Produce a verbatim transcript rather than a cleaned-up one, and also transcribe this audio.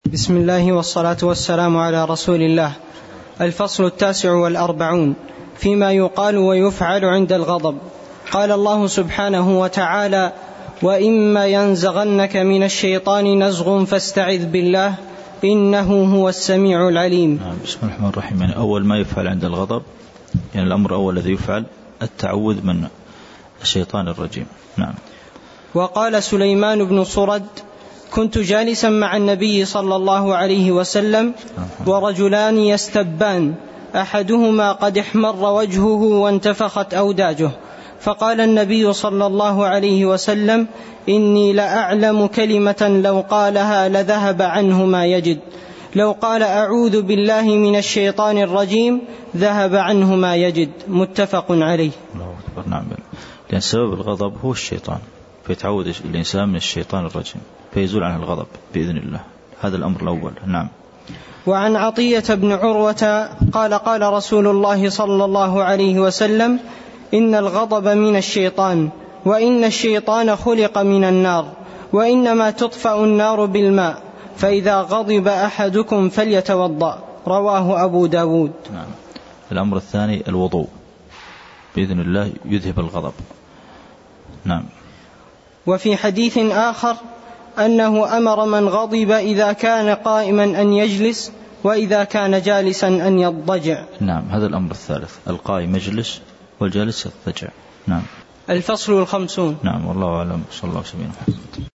بسم الله والصلاة والسلام على رسول الله. الفصل التاسع والأربعون فيما يقال ويفعل عند الغضب. قال الله سبحانه وتعالى: وإما ينزغنك من الشيطان نزغ فاستعذ بالله إنه هو السميع العليم. بسم الله الرحمن الرحيم. يعني أول ما يفعل عند الغضب، يعني الأمر الأول الذي يفعل التعوذ من الشيطان الرجيم. نعم. وقال سليمان بن صرد: كنت جالسا مع النبي صلى الله عليه وسلم ورجلان يستبان، أحدهما قد احمر وجهه وانتفخت أوداجه، فقال النبي صلى الله عليه وسلم: إني لأعلم كلمة لو قالها لذهب عنه ما يجد، لو قال أعوذ بالله من الشيطان الرجيم ذهب عنه ما يجد. متفق عليه. نعم. لأن سبب الغضب هو الشيطان، فيتعوذ الإنسان من الشيطان الرجيم فيزول عنه الغضب بإذن الله. هذا الأمر الأول. نعم. وعن عطية بن عروة قال: قال رسول الله صلى الله عليه وسلم: إن الغضب من الشيطان، وإن الشيطان خلق من النار، وإنما تطفأ النار بالماء، فإذا غضب أحدكم فليتوضأ. رواه أبو داود. نعم. الأمر الثاني الوضوء، بإذن الله يذهب الغضب. نعم. وفي حديث آخر أنه أمر من غضب إذا كان قائما أن يجلس، وإذا كان جالسا أن يضجع. نعم. هذا الأمر الثالث، القائم يجلس والجالس يضجع. نعم. الفصل الخمسون. نعم. والله أعلم. صلى الله عليه وسلم.